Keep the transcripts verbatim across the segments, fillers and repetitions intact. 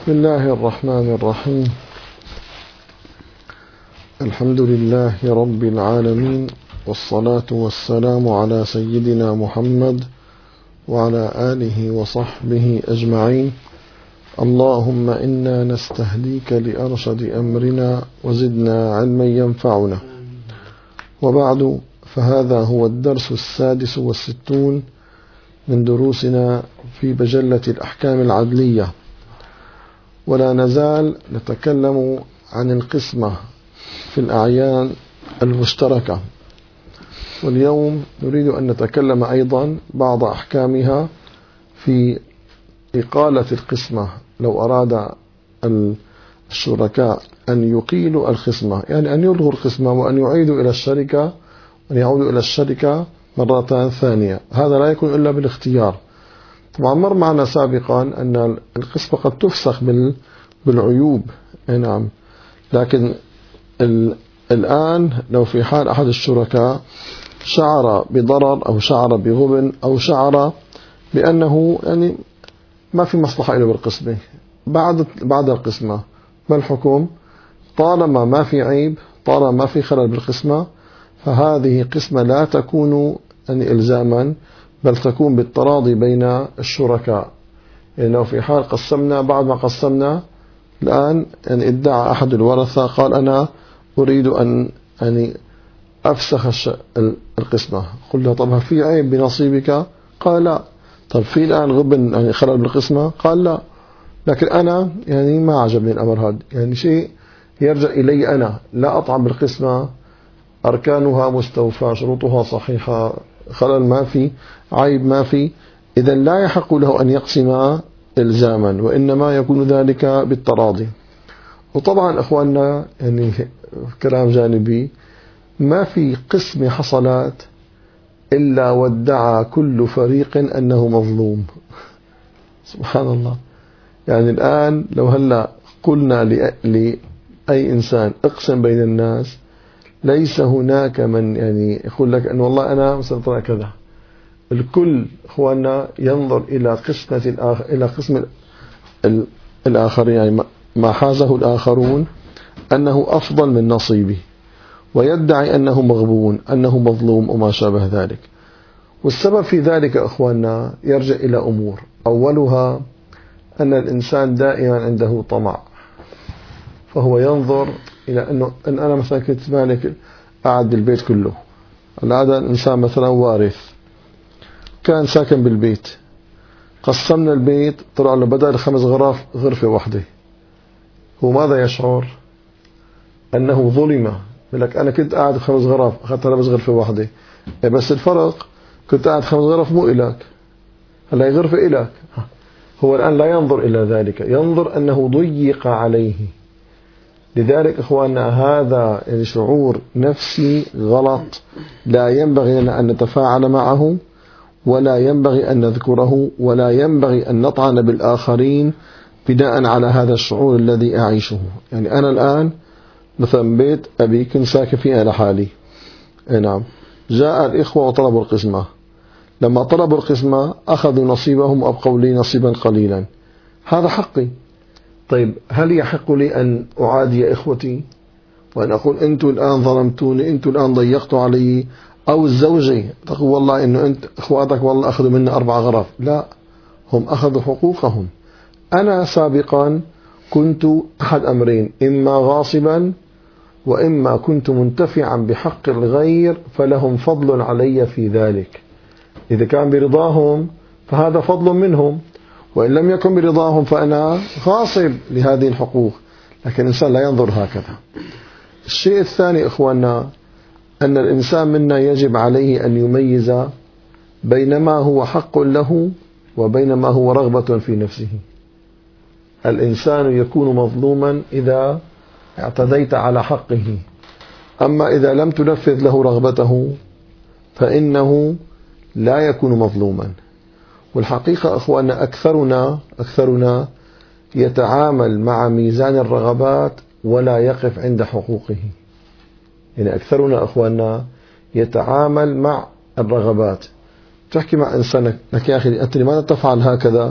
بسم الله الرحمن الرحيم. الحمد لله رب العالمين، والصلاة والسلام على سيدنا محمد وعلى آله وصحبه أجمعين. اللهم إنا نستهديك لأرشد أمرنا وزدنا علما ينفعنا. وبعد، فهذا هو الدرس السادس والستون من دروسنا في مجلة الأحكام العدلية، ولا نزال نتكلم عن القسمة في الأعيان المشتركة. واليوم نريد أن نتكلم أيضا بعض أحكامها في إقالة القسمة. لو أراد الشركاء أن يقيلوا القسمة، يعني أن يلغوا القسمة وأن يعيدوا إلى الشركة وأن يعودوا إلى الشركة مرة ثانية، هذا لا يكون إلا بالاختيار. طبعا مر معنا سابقا أن القسمة قد تفسخ بالعيوب، نعم، لكن الآن لو في حال أحد الشركاء شعر بضرر أو شعر بغبن أو شعر بأنه يعني ما في مصلحة له بالقسمة بعد بعد القسمة، ما الحكم؟ طالما ما في عيب، طالما ما في خلل بالقسمة، فهذه قسمة لا تكون يعني إلزاما، بل تكون بالتراضي بين الشركاء. يعني لو في حال قسمنا، بعد ما قسمنا الآن يعني ادعى أحد الورثة قال أنا أريد أن يعني أفسخ القسمة، قلنا طب في عيب بنصيبك؟ قال لا. طب في الآن غبن يعني خلل بالقسمة؟ قال لا. لكن أنا يعني ما عجبني الأمر هذا، يعني شيء يرجع إلي أنا، لا أطعم بالقسمة، أركانها مستوفى، شروطها صحيحة، خلل ما في، عيب ما في، إذا لا يحق له أن يقسم إلزاما، وإنما يكون ذلك بالتراضي. وطبعا أخواننا يعني كلام جانبي، ما في قسم حصلات إلا وادعى كل فريق أنه مظلوم. سبحان الله. يعني الآن لو هلا قلنا لأي إنسان اقسم بين الناس، ليس هناك من يعني يقول لك أن والله أنا مثلا كذا. الكل اخواننا ينظر إلى قسمة الآخر، إلى قسم الآخرين، يعني ما حازه الآخرون أنه أفضل من نصيبه، ويدعي أنه مغبون، أنه مظلوم وما شابه ذلك. والسبب في ذلك اخواننا يرجع إلى أمور، أولها أن الإنسان دائما عنده طمع، فهو ينظر إلى أنه أن أنا مثلا كنت مالك قاعد البيت كله، هذا الإنسان مثلا وارث كان ساكن بالبيت، قسمنا البيت طلع له بدل خمس غرف غرفة واحدة، هو ماذا يشعر؟ أنه ظلم. يقول لك أنا كنت قاعد خمس غرف أخذت بس غرفة واحدة، بس الفرق كنت قاعد خمس غرف مو إلك، هلا غرفة إلك. هو الآن لا ينظر إلى ذلك، ينظر أنه ضيق عليه. لذلك إخواننا هذا يعني شعور نفسي غلط، لا ينبغي لنا أن نتفاعل معه، ولا ينبغي أن نذكره، ولا ينبغي أن نطعن بالآخرين بناء على هذا الشعور الذي أعيشه. يعني أنا الآن مثلا بيت أبي كنت ساكن فيه لحالي، نعم، جاء الإخوة وطلبوا القسمة، لما طلبوا القسمة أخذوا نصيبهم وأبقوا لي نصيبا قليلا، هذا حقي. طيب هل يحق لي أن أعادي إخوتي وأن أقول أنتوا الآن ظلمتوني، أنتوا الآن ضيقتوا علي؟ أو الزوجي تقول والله إنه أنت إخواتك والله أخذوا منا أربع غرف، لا، هم أخذوا حقوقهم. أنا سابقا كنت أحد أمرين، إما غاصبا وإما كنت منتفعا بحق الغير، فلهم فضل علي في ذلك. إذا كان برضاهم فهذا فضل منهم، وإن لم يكن برضاهم فأنا غاصب لهذه الحقوق. لكن الإنسان لا ينظر هكذا. الشيء الثاني إخواننا، أن الإنسان منا يجب عليه أن يميز بين ما هو حق له وبين ما هو رغبة في نفسه. الإنسان يكون مظلوما إذا اعتديت على حقه، أما إذا لم تنفذ له رغبته فإنه لا يكون مظلوما. والحقيقة أخواننا أكثرنا أكثرنا يتعامل مع ميزان الرغبات ولا يقف عند حقوقه. يعني أكثرنا أخواننا يتعامل مع الرغبات، تحكي مع إنسان لك يا أخي أنت لماذا تفعل هكذا؟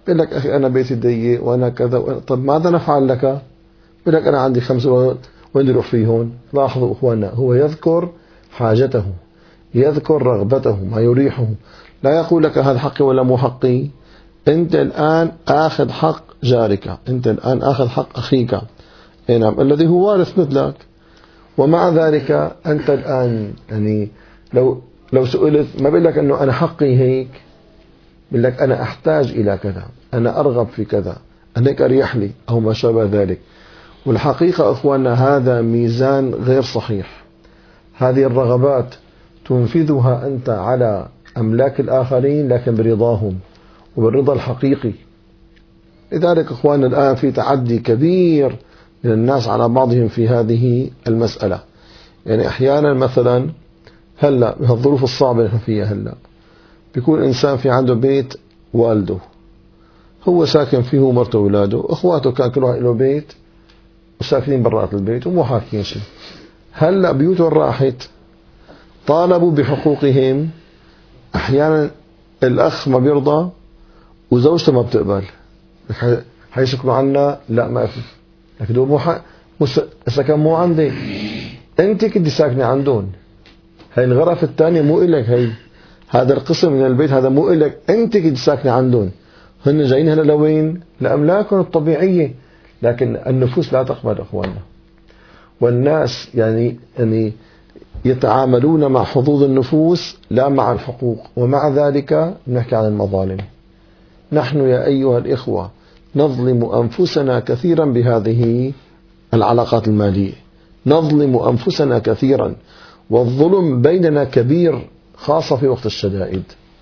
بيقول لك أخي أنا بيتي ضيق وأنا كذا وأنا طب ماذا نفعل لك؟ بيقول لك أنا عندي خمس ولد وين نروح فيهن؟ لاحظوا إخواننا، هو يذكر حاجته، يذكر رغبته ما يريحه، لا يقول لك هذا حقي ولا مو حقي. أنت الآن آخذ حق جارك، أنت الآن آخذ حق أخيك، نعم، الذي هو وارث مثلك، ومع ذلك أنت الآن يعني لو لو سئلت ما بقول لك أنه أنا حقي هيك، بقول لك أنا أحتاج إلى كذا، أنا أرغب في كذا، أنا هيك أريح لي أو ما شابه ذلك. والحقيقة أخواننا هذا ميزان غير صحيح. هذه الرغبات تنفذها أنت على أملاك الآخرين لكن برضاهم وبالرضا الحقيقي. لذلك أخواننا الآن في تعدي كبير من الناس على بعضهم في هذه المسألة. يعني أحيانا مثلا هلا بهالظروف الصعبة اللي فيها هلا بيكون إنسان في عنده بيت والده هو ساكن فيه ومرته وأولاده، أخواته كان كل واحد له بيت وساكنين برات البيت ومو حاكين شيء. هلا بيوتهم راحت، طالبوا بحقوقهم، أحيانا الأخ ما بيرضى وزوجته ما بتقبل، حيسكنوا عنا، لا ما في، لكن هو مو حق السكن مو عندي، أنت كنت ساكنة عندهم، هاي الغرف الثانية مو إلك، هاي هذا القسم من البيت هذا مو إلك، أنت كنت ساكنة عندهم. هن جايين هنا لوين؟ لأملاكهم الطبيعية، لكن النفوس لا تقبل أخواننا. والناس يعني يعني يتعاملون مع حظوظ النفوس لا مع الحقوق، ومع ذلك نحكي عن المظالم. نحن يا أيها الإخوة نظلم أنفسنا كثيرا بهذه العلاقات المالية، نظلم أنفسنا كثيرا، والظلم بيننا كبير خاصة في وقت الشدائد.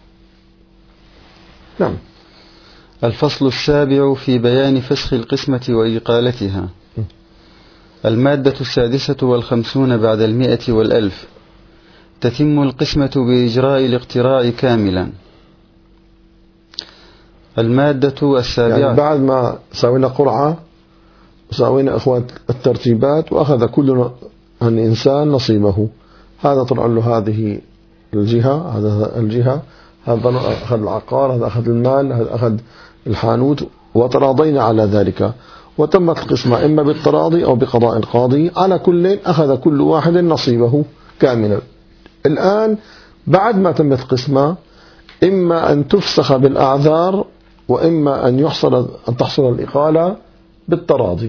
نعم. الفصل السابع في بيان فسخ القسمة وإقالتها. المادة السادسة والخمسون بعد المئة والألف. تتم القسمة بإجراء الاقتراع كاملا. المادة السابعة يعني بعد ما سوينا قرعة وسوينا أخوات الترتيبات وأخذ كل إنسان نصيبه، هذا طلع له هذه الجهة، هذا الجهة، هذا أخذ العقار، هذا أخذ المال، هذا أخذ الحانوت، وتراضينا على ذلك وتمت القسمة إما بالتراضي أو بقضاء القاضي، على كل أخذ كل واحد نصيبه كاملا. الآن بعد ما تمت القسمة إما أن تفسخ بالأعذار وإما أن يحصل أن تحصل الإقالة بالتراضي.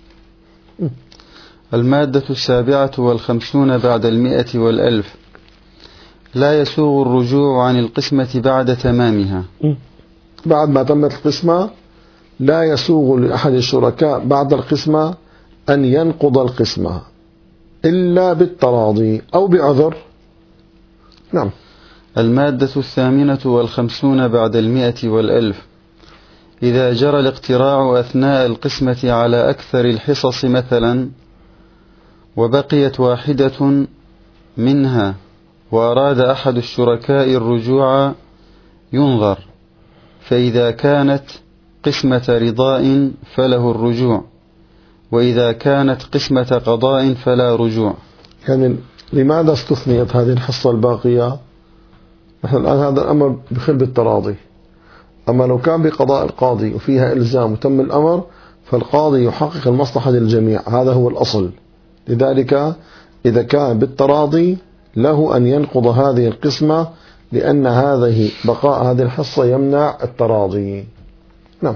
المادة السابعة والخمسون بعد المئة والألف. لا يسوغ الرجوع عن القسمة بعد تمامها. بعد ما تمت القسمة لا يسوغ لأحد الشركاء بعد القسمة أن ينقض القسمة إلا بالتراضي أو بعذر. نعم. المادة الثامنة والخمسون بعد المئة والألف. إذا جرى الاقتراع أثناء القسمة على أكثر الحصص مثلا وبقيت واحدة منها وأراد أحد الشركاء الرجوع ينظر، فإذا كانت قسمة رضاء فله الرجوع، وإذا كانت قسمة قضاء فلا رجوع. يعني لماذا استثنيت هذه الحصة الباقية؟ نحن الآن هذا الأمر بخل بالتراضي، أما لو كان بقضاء القاضي وفيها إلزام وتم الأمر فالقاضي يحقق المصلحة للجميع، هذا هو الأصل. لذلك إذا كان بالتراضي له أن ينقض هذه القسمة، لأن هذه بقاء هذه الحصة يمنع التراضي. نعم.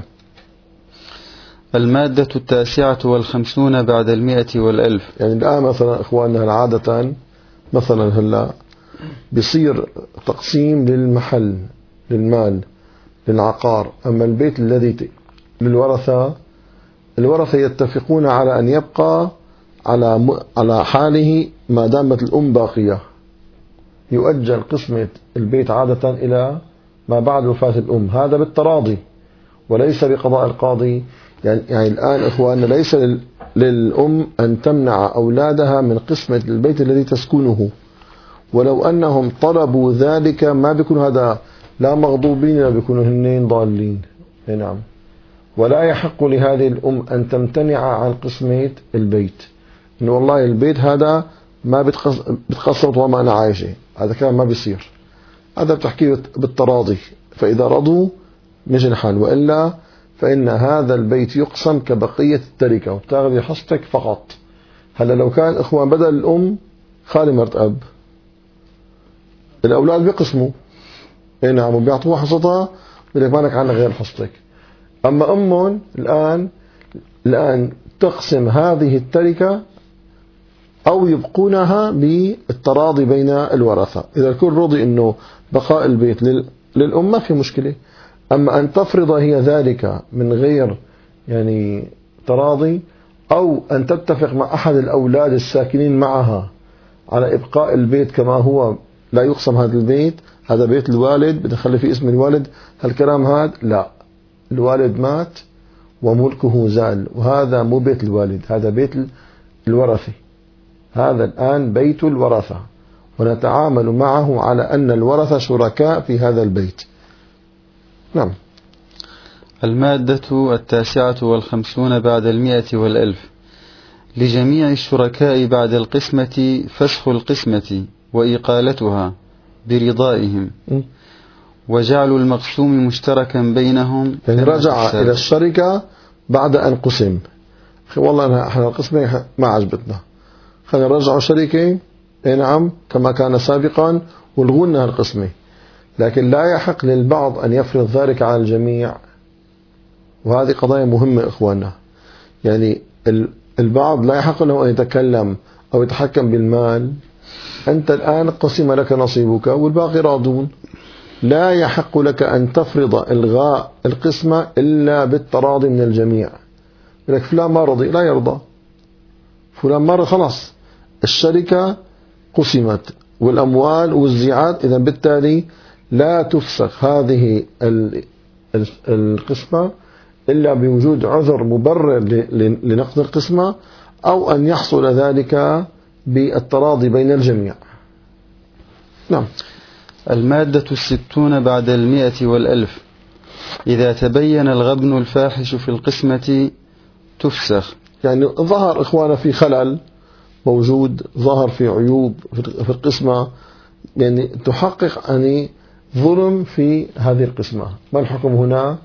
المادة التاسعة والخمسون بعد المئة والألف. يعني الآن مثلا إخواننا العادة مثلا هلا بيصير تقسيم للمحل للمال للعقار، أما البيت الذي للورثة، الورثة يتفقون على أن يبقى على على حاله ما دامت الأم باقية، يؤجل قسمة البيت عادة إلى ما بعد وفاة الأم، هذا بالتراضي وليس بقضاء القاضي. يعني, يعني الآن إخواننا ليس للأم أن تمنع أولادها من قسمة البيت الذي تسكنه، ولو أنهم طلبوا ذلك ما بيكون هذا لا مغضوبين لا بيكونوا هنين ضالين. نعم. ولا يحق لهذه الأم أن تمتنع عن قسمة البيت، إنه والله البيت هذا ما بتقسم طول ما أنا عايشة، هذا كان ما بيصير، هذا بتحكيه بالتراضي، فإذا رضوا مش الحال، وإلا فإن هذا البيت يقسم كبقية التركة وبتاخذي حصتك فقط. هلا لو كان إخوان بدل الأم خالي مرت أب، الأولاد بيقسموا، إيه نعم، وبيعطوها حصتها، بدك مالك عنها غير حصتك. أما أمهم الآن الآن تقسم هذه التركة أو يبقونها بالتراضي بين الورثة. إذا الكل رضي إنه بقاء البيت للأم ما في مشكلة. أما أن تفرض هي ذلك من غير يعني تراضي، أو أن تتفق مع أحد الأولاد الساكنين معها على إبقاء البيت كما هو، لا يقسم هذا البيت، هذا بيت الوالد بدنا نخلي فيه اسم الوالد، هالكلام هذا لا، الوالد مات وملكه زال، وهذا مو بيت الوالد، هذا بيت الورثة، هذا الآن بيت الورثة، ونتعامل معه على أن الورثة شركاء في هذا البيت. نعم. المادة التاسعة والخمسون بعد المئة والألف. لجميع الشركاء بعد القسمة فسخ القسمة وإقالتها برضائهم، وجعل المقسوم مشتركا بينهم. يعني رجع إلى الشركة بعد أن قسم، والله احنا القسمة ما عجبتنا، خلينا نرجعوا شركة، اي نعم كما كان سابقا، والغوا لنا القسمة. لكن لا يحق للبعض أن يفرض ذلك على الجميع، وهذه قضايا مهمة إخواننا. يعني البعض لا يحق له أن يتكلم أو يتحكم بالمال، أنت الآن قسم لك نصيبك والباقي راضون، لا يحق لك أن تفرض إلغاء القسمة إلا بالتراضي من الجميع. لك فلان ما رضي، لا يرضى، فلان ما رضي، خلاص الشركة قسمت والأموال وزعت، إذا بالتالي لا تفسخ هذه القسمة إلا بوجود عذر مبرر لنقض القسمة، أو أن يحصل ذلك بالتراضي بين الجميع. نعم. المادة الستون بعد المئة والألف. إذا تبين الغبن الفاحش في القسمة تفسخ. يعني ظهر إخوانا في خلل موجود، ظهر في عيوب في القسمة، يعني تحقق أن ظلم في هذه القسمة، ما الحكم هنا؟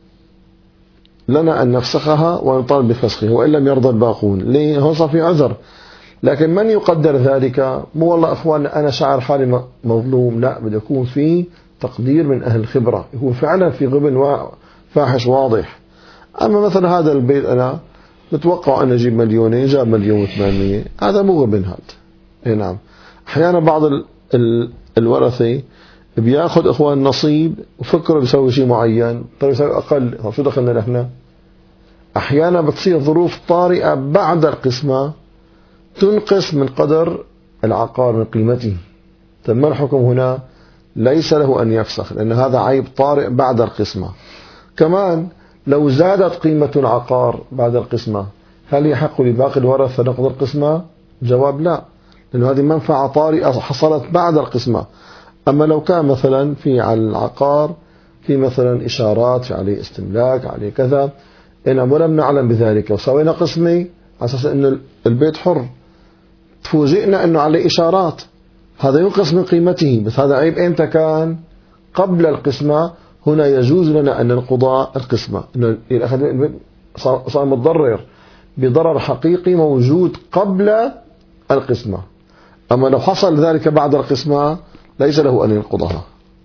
لنا أن نفسخها ونطالب بفسخها وإن لم يرضى الباقون. ليه؟ هو صار في عذر. لكن من يقدر ذلك؟ مو والله أخوان أنا شعر حالي مظلوم، لا، بده يكون في تقدير من أهل الخبرة، يكون فعلا في غبن فاحش واضح. أما مثلا هذا البيت أنا بتوقع أن أجيب مليونين، جاب مليون وثمانمية، هذا مو غبن هذا. إيه نعم. أحيانا بعض ال ال الورثة بياخذ إخوان نصيب وفكر بيسوي شيء معين، طيب يسوي أقل، شو دخلنا نحن؟ أحيانا بتصير ظروف طارئة بعد القسمة تنقص من قدر العقار من قيمته. طيب ما الحكم هنا؟ ليس له أن يفسخ، لأن هذا عيب طارئ بعد القسمة. كمان لو زادت قيمة العقار بعد القسمة، هل يحق لباقي الورثة نقض القسمة؟ جواب لا، لأن هذه منفعة طارئة حصلت بعد القسمة. أما لو كان مثلا في على العقار في مثلا إشارات، في عليه استملاك، عليه كذا، إن ولم نعلم بذلك وسوينا قسمة على أساس أن البيت حر، تفوجئنا أنه عليه إشارات، هذا ينقص من قيمته، بس هذا عيب إمتى كان؟ قبل القسمة. هنا يجوز لنا أن ننقض القسمة، إنه البيت صار متضرر بضرر حقيقي موجود قبل القسمة. أما لو حصل ذلك بعد القسمة ليس له أن ينقضها.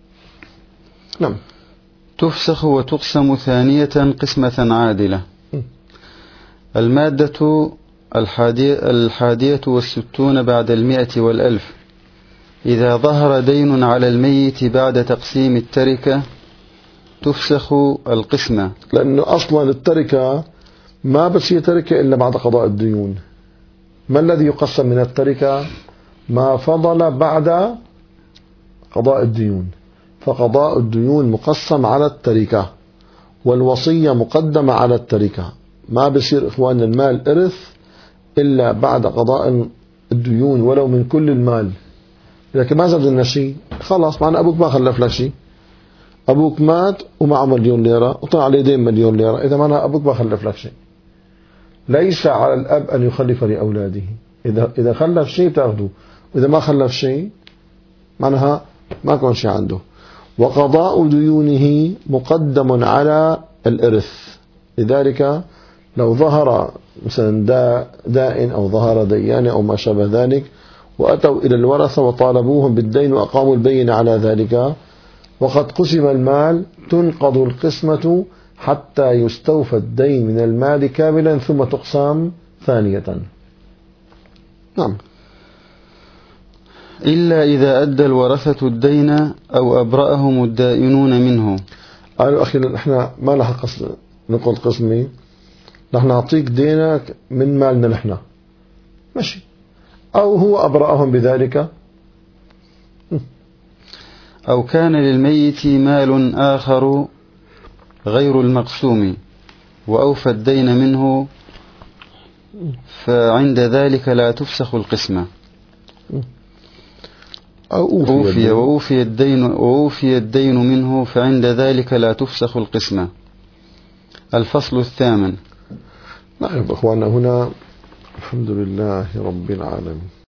نعم. تفسخ وتقسم ثانية قسمة عادلة. المادة الحادية, الحادية والستون بعد المئة والألف. إذا ظهر دين على الميت بعد تقسيم التركة تفسخ القسمة، لأنه أصلا التركة ما بتصير تركة إلا بعد قضاء الديون. ما الذي يقسم من التركة؟ ما فضل بعد قضاء الديون، فقضاء الديون مقسم على التركة، والوصية مقدمة على التركة. ما بصير إخوان المال إرث إلا بعد قضاء الديون ولو من كل المال. لكن ما زاد لنا شيء، خلاص معنا أبوك ما خلف لك شيء، أبوك مات ومعه مليون ليرة وطلع عليه دين مليون ليرة، إذا معناها أبوك ما خلف لك شيء. ليس على الأب أن يخلف لأولاده، إذا إذا خلف شيء تأخذه، وإذا ما خلف شيء معناها ما كان شيء عنده. وقضاء ديونه مقدم على الإرث. لذلك لو ظهر مثلا داء أو ظهر ديان أو ما شابه ذلك وأتوا إلى الورثة وطالبوهم بالدين وأقاموا البين على ذلك وقد قسم المال، تنقض القسمة حتى يستوفى الدين من المال كاملا ثم تقسم ثانية. نعم. إلا إذا أدى الورثة الدين أو أبرأهم الدائنون منه. قالوا أخي نحن ما لها قسم نقض قسمي، نحن نعطيك دينك من مالنا نحن، ماشي، أو هو أبرأهم بذلك. أو كان للميت مال آخر غير المقسوم وأوفى الدين منه، فعند ذلك لا تفسخ القسمة. أو أوفي وأوفي الدين وأوفي الدين منه، فعند ذلك لا تفسخ القسمة. الفصل الثامن. نعم أخوانا، هنا الحمد لله رب العالمين.